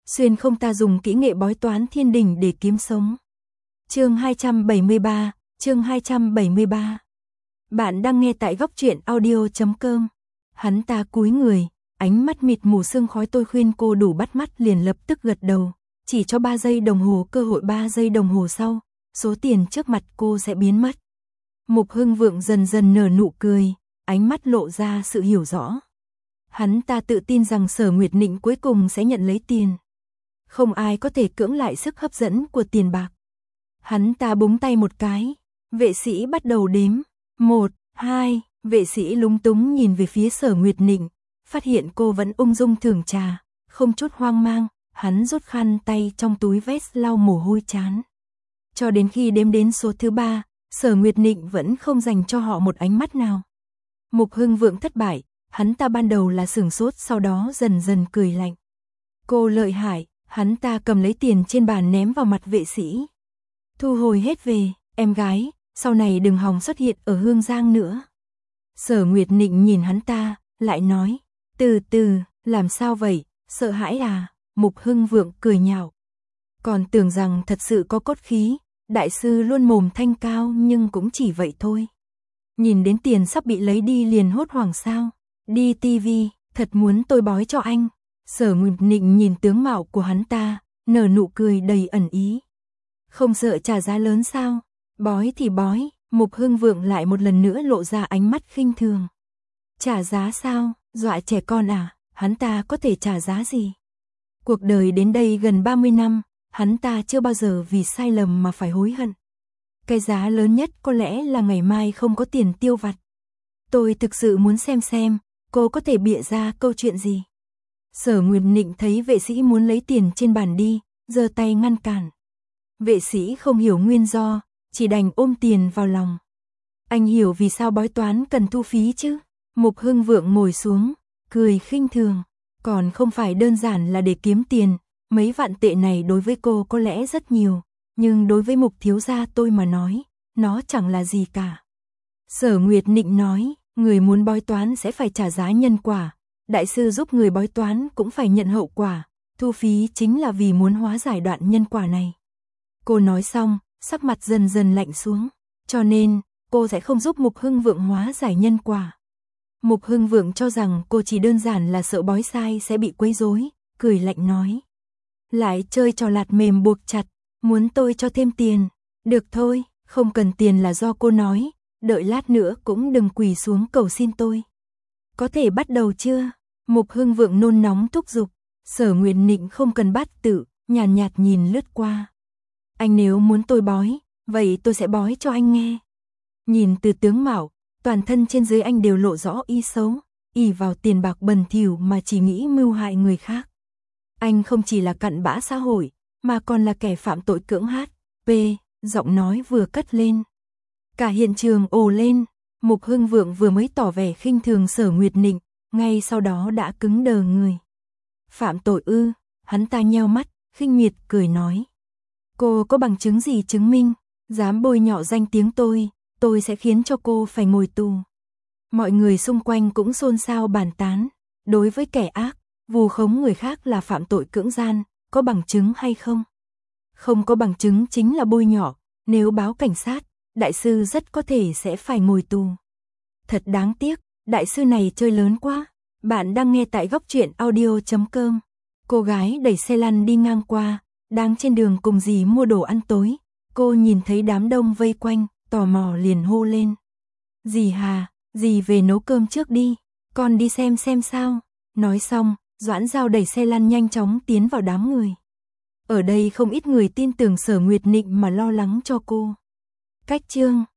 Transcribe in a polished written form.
xuyên không ta dùng kỹ nghệ bói toán thiên đình để kiếm sống. Chương 273, chương 273. Bạn đang nghe tại góc truyện audio.com. Hắn ta cúi người, ánh mắt mịt mù sương khói, tôi khuyên cô đủ bắt mắt liền lập tức gật đầu, chỉ cho 3 giây đồng hồ cơ hội, 3 giây đồng hồ sau, số tiền trước mặt cô sẽ biến mất. Mục Hưng Vượng dần dần nở nụ cười, ánh mắt lộ ra sự hiểu rõ. Hắn ta tự tin rằng Sở Nguyệt Nịnh cuối cùng sẽ nhận lấy tiền. Không ai có thể cưỡng lại sức hấp dẫn của tiền bạc. Hắn ta búng tay một cái, vệ sĩ bắt đầu đếm. 1, 2, vệ sĩ lúng túng nhìn về phía Sở Nguyệt Nịnh, phát hiện cô vẫn ung dung thưởng trà, không chút hoang mang, hắn rút khăn tay trong túi vest lau mồ hôi trán. Cho đến khi đếm đến số thứ 3, Sở Nguyệt Nịnh vẫn không dành cho họ một ánh mắt nào. Mục Hưng Vượng thất bại, hắn ta ban đầu là sửng sốt, sau đó dần dần cười lạnh. Cô lợi hại, hắn ta cầm lấy tiền trên bàn ném vào mặt vệ sĩ. Thu hồi hết về, em gái, sau này đừng hòng xuất hiện ở Hương Giang nữa. Sở Nguyệt Nịnh nhìn hắn ta, lại nói, từ từ, làm sao vậy, sợ hãi à? Mục Hưng Vượng cười nhạo. Còn tưởng rằng thật sự có cốt khí, đại sư luôn mồm thanh cao nhưng cũng chỉ vậy thôi. Nhìn đến tiền sắp bị lấy đi liền hốt hoảng sao? Đi tivi, thật muốn tôi bói cho anh. Sở Nguyệt Nịnh nhìn tướng mạo của hắn ta, nở nụ cười đầy ẩn ý. Không sợ trả giá lớn sao? Bói thì bói. Mục Hưng Vượng lại một lần nữa lộ ra ánh mắt khinh thường. Trả giá sao? Dọa trẻ con à? Hắn ta có thể trả giá gì? Cuộc đời đến đây gần 30 năm, hắn ta chưa bao giờ vì sai lầm mà phải hối hận. Cái giá lớn nhất có lẽ là ngày mai không có tiền tiêu vặt. Tôi thực sự muốn xem cô có thể bịa ra câu chuyện gì. Sở Nguyệt Nịnh thấy vệ sĩ muốn lấy tiền trên bàn đi, giơ tay ngăn cản. Vệ sĩ không hiểu nguyên do, chỉ đành ôm tiền vào lòng. Anh hiểu vì sao bói toán cần thu phí chứ? Mục Hưng Vượng ngồi xuống, cười khinh thường. Còn không phải đơn giản là để kiếm tiền, mấy vạn tệ này đối với cô có lẽ rất nhiều, nhưng đối với Mục thiếu gia tôi mà nói, nó chẳng là gì cả. Sở Nguyệt Nịnh nói, người muốn bói toán sẽ phải trả giá nhân quả, đại sư giúp người bói toán cũng phải nhận hậu quả, thu phí chính là vì muốn hóa giải đoạn nhân quả này. Cô nói xong, sắc mặt dần dần lạnh xuống, cho nên, cô sẽ không giúp Mục Hưng Vượng hóa giải nhân quả. Mục Hưng Vượng cho rằng cô chỉ đơn giản là sợ bói sai sẽ bị quấy rối, cười lạnh nói. Lại chơi trò lạt mềm buộc chặt, muốn tôi cho thêm tiền, được thôi, không cần tiền là do cô nói, đợi lát nữa cũng đừng quỳ xuống cầu xin tôi. Có thể bắt đầu chưa? Mục Hưng Vượng nôn nóng thúc giục, Sở Nguyệt Nịnh không cần bắt tự, nhàn nhạt nhìn lướt qua. Anh nếu muốn tôi bói, vậy tôi sẽ bói cho anh nghe. Nhìn từ tướng mạo, toàn thân trên dưới anh đều lộ rõ ý xấu, ỷ vào tiền bạc bẩn thỉu mà chỉ nghĩ mưu hại người khác. Anh không chỉ là cặn bã xã hội, mà còn là kẻ phạm tội cưỡng h.p. Giọng nói vừa cất lên. Cả hiện trường ồ lên, Mục Hưng Vượng vừa mới tỏ vẻ khinh thường Sở Nguyệt Nịnh, ngay sau đó đã cứng đờ người. Phạm tội ư? Hắn ta nheo mắt, khinh miệt cười nói. Cô có bằng chứng gì chứng minh? Dám bôi nhọ danh tiếng tôi sẽ khiến cho cô phải ngồi tù. Mọi người xung quanh cũng xôn xao bàn tán. Đối với kẻ ác, vù khống người khác là phạm tội cưỡng gian, có bằng chứng hay không? Không có bằng chứng chính là bôi nhọ, nếu báo cảnh sát, đại sư rất có thể sẽ phải ngồi tù. Thật đáng tiếc, đại sư này chơi lớn quá. Bạn đang nghe tại góc truyện audio.com. Cô gái đẩy xe lăn đi ngang qua, đang trên đường cùng dì mua đồ ăn tối. Cô nhìn thấy đám đông vây quanh, tò mò liền hô lên. Dì Hà, dì về nấu cơm trước đi, con đi xem sao. Nói xong, Doãn Giao đẩy xe lăn nhanh chóng tiến vào đám người. Ở đây không ít người tin tưởng Sở Nguyệt Nịnh mà lo lắng cho cô. Cách chương